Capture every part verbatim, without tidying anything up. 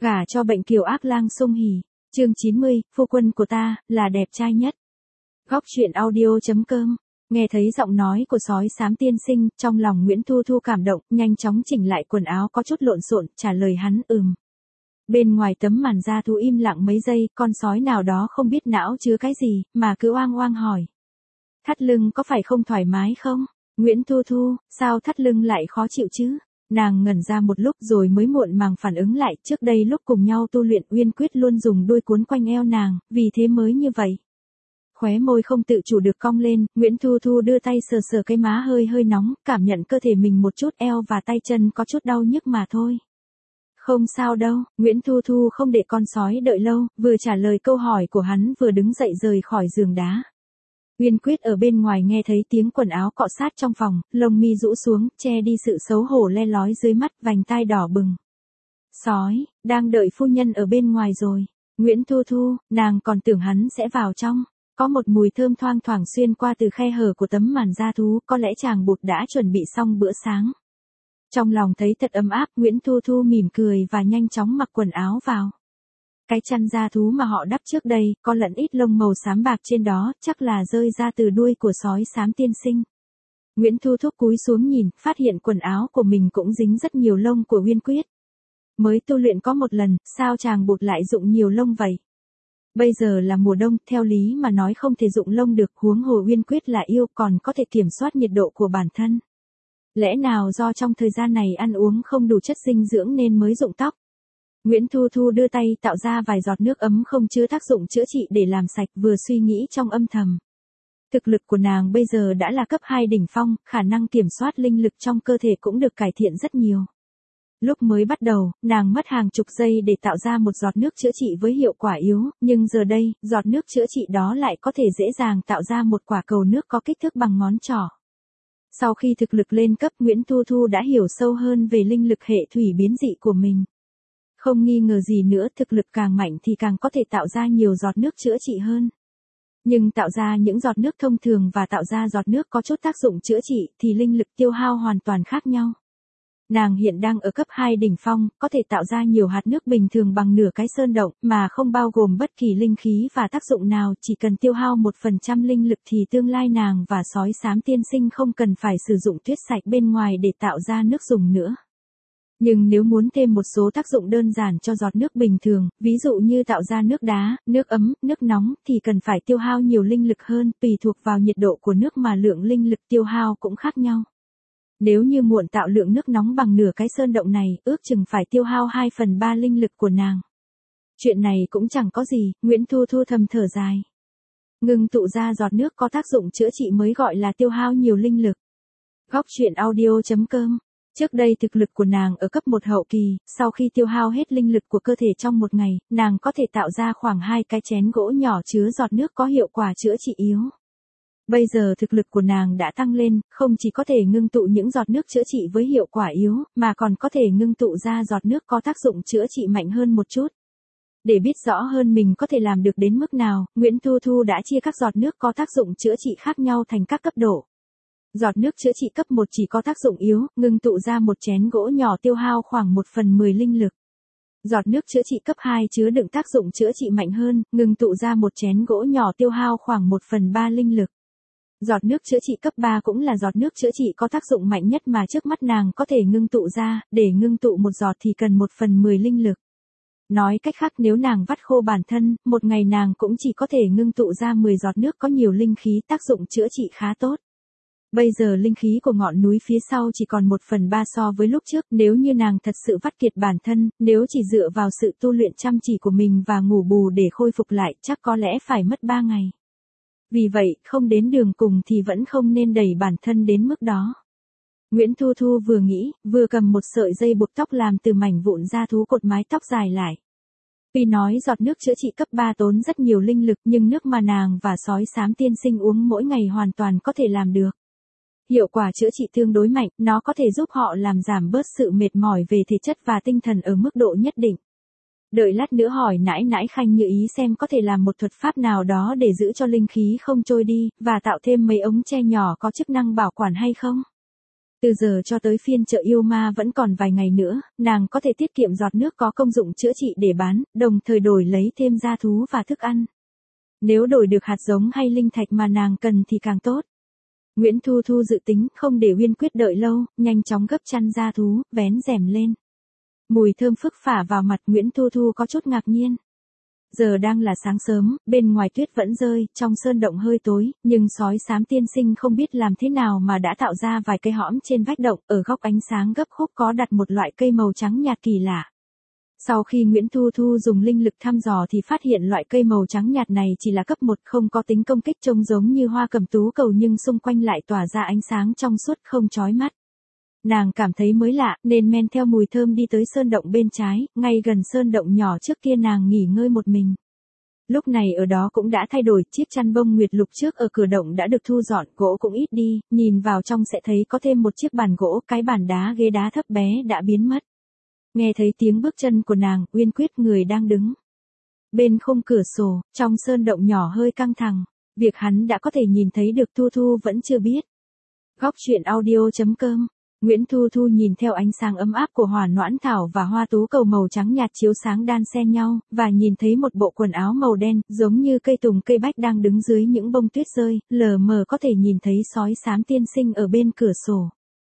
Gả cho bệnh kiều ác lang sung hỉ. Chương chín mươi, phu quân của ta, là đẹp trai nhất. Góc truyện audio.com. Nghe thấy giọng nói của sói xám tiên sinh, trong lòng Nguyễn Thu Thu cảm động, nhanh chóng chỉnh lại quần áo có chút lộn xộn, trả lời hắn ừm. Bên ngoài tấm màn da thú im lặng mấy giây, con sói nào đó không biết não chứa cái gì, mà cứ oang oang hỏi. Thắt lưng có phải không thoải mái không? Nguyễn Thu Thu, sao thắt lưng lại khó chịu chứ? Nàng ngẩn ra một lúc rồi mới muộn màng phản ứng lại, trước đây lúc cùng nhau tu luyện Uyên Quyết luôn dùng đuôi cuốn quanh eo nàng, vì thế mới như vậy. Khóe môi không tự chủ được cong lên, Nguyễn Thu Thu đưa tay sờ sờ cái má hơi hơi nóng, cảm nhận cơ thể mình một chút, eo và tay chân có chút đau nhức mà thôi. Không sao đâu, Nguyễn Thu Thu không để con sói đợi lâu, vừa trả lời câu hỏi của hắn vừa đứng dậy rời khỏi giường đá. Uyên Quyết ở bên ngoài nghe thấy tiếng quần áo cọ sát trong phòng, lông mi rũ xuống, che đi sự xấu hổ le lói dưới mắt, vành tai đỏ bừng. Sói, đang đợi phu nhân ở bên ngoài rồi. Nguyễn Thu Thu, nàng còn tưởng hắn sẽ vào trong. Có một mùi thơm thoang thoảng xuyên qua từ khe hở của tấm màn da thú, có lẽ chàng bụt đã chuẩn bị xong bữa sáng. Trong lòng thấy thật ấm áp, Nguyễn Thu Thu mỉm cười và nhanh chóng mặc quần áo vào. Cái chăn da thú mà họ đắp trước đây, có lẫn ít lông màu xám bạc trên đó, chắc là rơi ra từ đuôi của sói xám tiên sinh. Nguyễn Thu Thúc cúi xuống nhìn, phát hiện quần áo của mình cũng dính rất nhiều lông của Uyên Quyết. Mới tu luyện có một lần, sao chàng bụt lại dụng nhiều lông vậy? Bây giờ là mùa đông, theo lý mà nói không thể dụng lông được, huống hồ Uyên Quyết là yêu còn có thể kiểm soát nhiệt độ của bản thân. Lẽ nào do trong thời gian này ăn uống không đủ chất dinh dưỡng nên mới dụng tóc? Nguyễn Thu Thu đưa tay tạo ra vài giọt nước ấm không chứa tác dụng chữa trị để làm sạch, vừa suy nghĩ trong âm thầm. Thực lực của nàng bây giờ đã là cấp hai đỉnh phong, khả năng kiểm soát linh lực trong cơ thể cũng được cải thiện rất nhiều. Lúc mới bắt đầu, nàng mất hàng chục giây để tạo ra một giọt nước chữa trị với hiệu quả yếu, nhưng giờ đây, giọt nước chữa trị đó lại có thể dễ dàng tạo ra một quả cầu nước có kích thước bằng ngón trỏ. Sau khi thực lực lên cấp, Nguyễn Thu Thu đã hiểu sâu hơn về linh lực hệ thủy biến dị của mình. Không nghi ngờ gì nữa, thực lực càng mạnh thì càng có thể tạo ra nhiều giọt nước chữa trị hơn. Nhưng tạo ra những giọt nước thông thường và tạo ra giọt nước có chút tác dụng chữa trị thì linh lực tiêu hao hoàn toàn khác nhau. Nàng hiện đang ở cấp hai đỉnh phong, có thể tạo ra nhiều hạt nước bình thường bằng nửa cái sơn động, mà không bao gồm bất kỳ linh khí và tác dụng nào, chỉ cần tiêu hao một phần trăm linh lực thì tương lai nàng và sói xám tiên sinh không cần phải sử dụng tuyết sạch bên ngoài để tạo ra nước dùng nữa. Nhưng nếu muốn thêm một số tác dụng đơn giản cho giọt nước bình thường, ví dụ như tạo ra nước đá, nước ấm, nước nóng, thì cần phải tiêu hao nhiều linh lực hơn, tùy thuộc vào nhiệt độ của nước mà lượng linh lực tiêu hao cũng khác nhau. Nếu như muộn tạo lượng nước nóng bằng nửa cái sơn động này, ước chừng phải tiêu hao hai phần ba linh lực của nàng. Chuyện này cũng chẳng có gì, Nguyễn Thu Thu thầm thở dài. Ngừng tụ ra giọt nước có tác dụng chữa trị mới gọi là tiêu hao nhiều linh lực. Góc truyện audio.com. Trước đây thực lực của nàng ở cấp một hậu kỳ, sau khi tiêu hao hết linh lực của cơ thể trong một ngày, nàng có thể tạo ra khoảng hai cái chén gỗ nhỏ chứa giọt nước có hiệu quả chữa trị yếu. Bây giờ thực lực của nàng đã tăng lên, không chỉ có thể ngưng tụ những giọt nước chữa trị với hiệu quả yếu, mà còn có thể ngưng tụ ra giọt nước có tác dụng chữa trị mạnh hơn một chút. Để biết rõ hơn mình có thể làm được đến mức nào, Nguyễn Thu Thu đã chia các giọt nước có tác dụng chữa trị khác nhau thành các cấp độ. Giọt nước chữa trị cấp một chỉ có tác dụng yếu, ngưng tụ ra một chén gỗ nhỏ tiêu hao khoảng một phần mười linh lực. Giọt nước chữa trị cấp hai chứa đựng tác dụng chữa trị mạnh hơn, ngưng tụ ra một chén gỗ nhỏ tiêu hao khoảng một phần ba linh lực. Giọt nước chữa trị cấp ba cũng là giọt nước chữa trị có tác dụng mạnh nhất mà trước mắt nàng có thể ngưng tụ ra, để ngưng tụ một giọt thì cần một phần mười linh lực. Nói cách khác, nếu nàng vắt khô bản thân, một ngày nàng cũng chỉ có thể ngưng tụ ra mười giọt nước có nhiều linh khí, tác dụng chữa trị khá tốt. Bây giờ linh khí của ngọn núi phía sau chỉ còn một phần ba so với lúc trước, nếu như nàng thật sự vắt kiệt bản thân, nếu chỉ dựa vào sự tu luyện chăm chỉ của mình và ngủ bù để khôi phục lại, chắc có lẽ phải mất ba ngày. Vì vậy, không đến đường cùng thì vẫn không nên đẩy bản thân đến mức đó. Nguyễn Thu Thu vừa nghĩ, vừa cầm một sợi dây buộc tóc làm từ mảnh vụn da thú cột mái tóc dài lại. Tuy nói giọt nước chữa trị cấp ba tốn rất nhiều linh lực, nhưng nước mà nàng và sói xám tiên sinh uống mỗi ngày hoàn toàn có thể làm được. Hiệu quả chữa trị tương đối mạnh, nó có thể giúp họ làm giảm bớt sự mệt mỏi về thể chất và tinh thần ở mức độ nhất định. Đợi lát nữa hỏi nãi nãi Khanh Như Ý xem có thể làm một thuật pháp nào đó để giữ cho linh khí không trôi đi, và tạo thêm mấy ống tre nhỏ có chức năng bảo quản hay không. Từ giờ cho tới phiên chợ yêu ma vẫn còn vài ngày nữa, nàng có thể tiết kiệm giọt nước có công dụng chữa trị để bán, đồng thời đổi lấy thêm gia thú và thức ăn. Nếu đổi được hạt giống hay linh thạch mà nàng cần thì càng tốt. Nguyễn Thu Thu dự tính không để Uyên Quyết đợi lâu, nhanh chóng gấp chăn gia thú, vén rèm lên. Mùi thơm phức phả vào mặt, Nguyễn Thu Thu có chút ngạc nhiên. Giờ đang là sáng sớm, bên ngoài tuyết vẫn rơi, trong sơn động hơi tối, nhưng sói xám tiên sinh không biết làm thế nào mà đã tạo ra vài cây hõm trên vách động, ở góc ánh sáng gấp khúc có đặt một loại cây màu trắng nhạt kỳ lạ. Sau khi Nguyễn Thu Thu dùng linh lực thăm dò thì phát hiện loại cây màu trắng nhạt này chỉ là cấp một, không có tính công kích, trông giống như hoa cẩm tú cầu nhưng xung quanh lại tỏa ra ánh sáng trong suốt không chói mắt. Nàng cảm thấy mới lạ, nên men theo mùi thơm đi tới sơn động bên trái, ngay gần sơn động nhỏ trước kia nàng nghỉ ngơi một mình. Lúc này ở đó cũng đã thay đổi, chiếc chăn bông nguyệt lục trước ở cửa động đã được thu dọn, gỗ cũng ít đi, nhìn vào trong sẽ thấy có thêm một chiếc bàn gỗ, cái bàn đá ghế đá thấp bé đã biến mất. Nghe thấy tiếng bước chân của nàng, Uyên Quyết người đang đứng bên khung cửa sổ, trong sơn động nhỏ hơi căng thẳng, việc hắn đã có thể nhìn thấy được Thu Thu vẫn chưa biết. Góc truyện audio chấm com. Nguyễn Thu Thu nhìn theo ánh sáng ấm áp của hỏa noãn thảo và hoa tú cầu màu trắng nhạt chiếu sáng đan xen nhau, và nhìn thấy một bộ quần áo màu đen, giống như cây tùng cây bách đang đứng dưới những bông tuyết rơi, lờ mờ có thể nhìn thấy sói xám tiên sinh ở bên cửa sổ.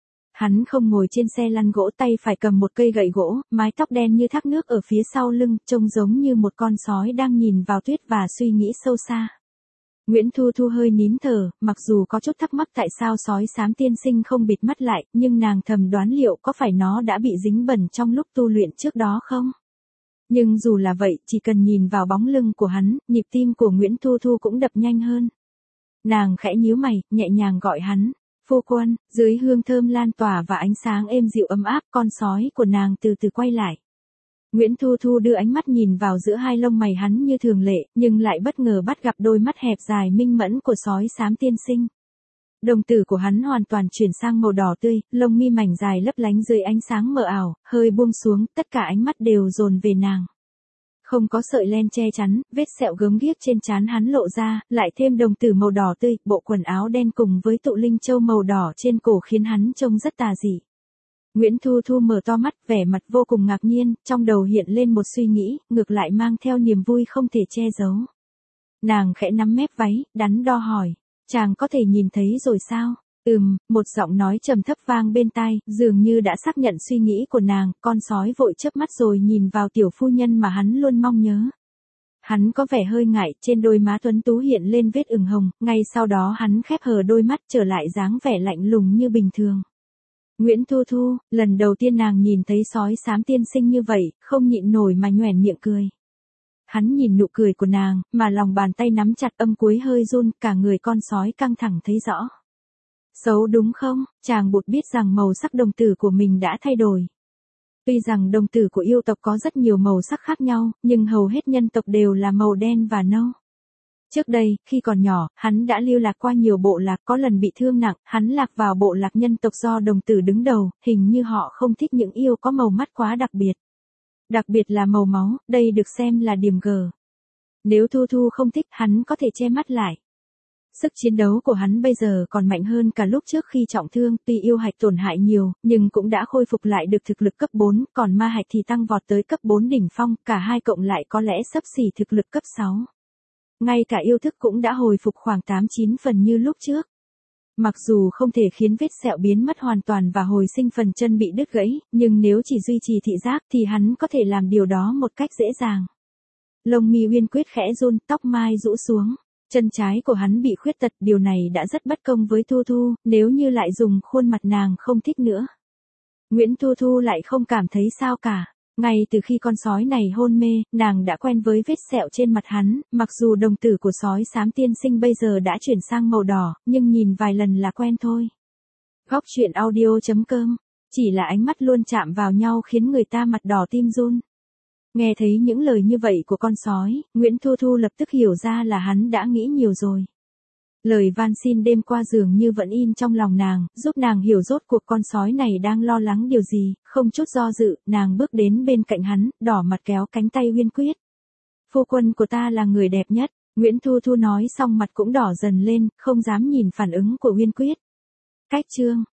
Hắn không ngồi trên xe lăn gỗ, tay phải cầm một cây gậy gỗ, mái tóc đen như thác nước ở phía sau lưng, trông giống như một con sói đang nhìn vào tuyết và suy nghĩ sâu xa. Nguyễn Thu Thu hơi nín thở, mặc dù có chút thắc mắc tại sao sói xám tiên sinh không bịt mắt lại, nhưng nàng thầm đoán liệu có phải nó đã bị dính bẩn trong lúc tu luyện trước đó không? Nhưng dù là vậy, chỉ cần nhìn vào bóng lưng của hắn, nhịp tim của Nguyễn Thu Thu cũng đập nhanh hơn. Nàng khẽ nhíu mày, nhẹ nhàng gọi hắn, phu quân. Dưới hương thơm lan tỏa và ánh sáng êm dịu ấm áp, con sói của nàng từ từ quay lại. Nguyễn Thu Thu đưa ánh mắt nhìn vào giữa hai lông mày hắn như thường lệ, nhưng lại bất ngờ bắt gặp đôi mắt hẹp dài minh mẫn của sói xám tiên sinh. Đồng tử của hắn hoàn toàn chuyển sang màu đỏ tươi, lông mi mảnh dài lấp lánh dưới ánh sáng mờ ảo, hơi buông xuống, tất cả ánh mắt đều dồn về nàng. Không có sợi len che chắn, vết sẹo gớm ghiếc trên trán hắn lộ ra, lại thêm đồng tử màu đỏ tươi, bộ quần áo đen cùng với tụ linh châu màu đỏ trên cổ khiến hắn trông rất tà dị. Nguyễn Thu Thu mở to mắt, vẻ mặt vô cùng ngạc nhiên, trong đầu hiện lên một suy nghĩ, ngược lại mang theo niềm vui không thể che giấu. Nàng khẽ nắm mép váy, đắn đo hỏi, chàng có thể nhìn thấy rồi sao? Ừm, một giọng nói trầm thấp vang bên tai, dường như đã xác nhận suy nghĩ của nàng, con sói vội chớp mắt rồi nhìn vào tiểu phu nhân mà hắn luôn mong nhớ. Hắn có vẻ hơi ngại, trên đôi má tuấn tú hiện lên vết ửng hồng, ngay sau đó hắn khép hờ đôi mắt trở lại dáng vẻ lạnh lùng như bình thường. Nguyễn Thu Thu, lần đầu tiên nàng nhìn thấy sói xám tiên sinh như vậy, không nhịn nổi mà nhoẻn miệng cười. Hắn nhìn nụ cười của nàng, mà lòng bàn tay nắm chặt, âm cuối hơi run, cả người con sói căng thẳng thấy rõ. Xấu đúng không? Chàng bụt biết rằng màu sắc đồng tử của mình đã thay đổi. Tuy rằng đồng tử của yêu tộc có rất nhiều màu sắc khác nhau, nhưng hầu hết nhân tộc đều là màu đen và nâu. Trước đây, khi còn nhỏ, hắn đã lưu lạc qua nhiều bộ lạc, có lần bị thương nặng, hắn lạc vào bộ lạc nhân tộc do đồng tử đứng đầu, hình như họ không thích những yêu có màu mắt quá đặc biệt. Đặc biệt là màu máu, đây được xem là điểm G. Nếu Thu Thu không thích, hắn có thể che mắt lại. Sức chiến đấu của hắn bây giờ còn mạnh hơn cả lúc trước khi trọng thương, tuy yêu hạch tổn hại nhiều, nhưng cũng đã khôi phục lại được thực lực cấp bốn, còn ma hạch thì tăng vọt tới cấp bốn đỉnh phong, cả hai cộng lại có lẽ xấp xỉ thực lực cấp sáu. Ngay cả yêu thức cũng đã hồi phục khoảng tám chín phần như lúc trước. Mặc dù không thể khiến vết sẹo biến mất hoàn toàn và hồi sinh phần chân bị đứt gãy, nhưng nếu chỉ duy trì thị giác thì hắn có thể làm điều đó một cách dễ dàng. Lông mi Uyên Quyết khẽ run, tóc mai rũ xuống. Chân trái của hắn bị khuyết tật, điều này đã rất bất công với Thu Thu, nếu như lại dùng khuôn mặt nàng không thích nữa. Nguyễn Thu Thu lại không cảm thấy sao cả. Ngay từ khi con sói này hôn mê, nàng đã quen với vết sẹo trên mặt hắn, mặc dù đồng tử của sói xám tiên sinh bây giờ đã chuyển sang màu đỏ, nhưng nhìn vài lần là quen thôi. Góc truyện audio chấm com, chỉ là ánh mắt luôn chạm vào nhau khiến người ta mặt đỏ tim run. Nghe thấy những lời như vậy của con sói, Nguyễn Thu Thu lập tức hiểu ra là hắn đã nghĩ nhiều rồi. Lời van xin đêm qua dường như vẫn in trong lòng nàng, giúp nàng hiểu rốt cuộc con sói này đang lo lắng điều gì, không chút do dự, nàng bước đến bên cạnh hắn, đỏ mặt kéo cánh tay Uyên Quyết. Phu quân của ta là người đẹp nhất, Nguyễn Thu Thu nói xong mặt cũng đỏ dần lên, không dám nhìn phản ứng của Uyên Quyết. Cách chương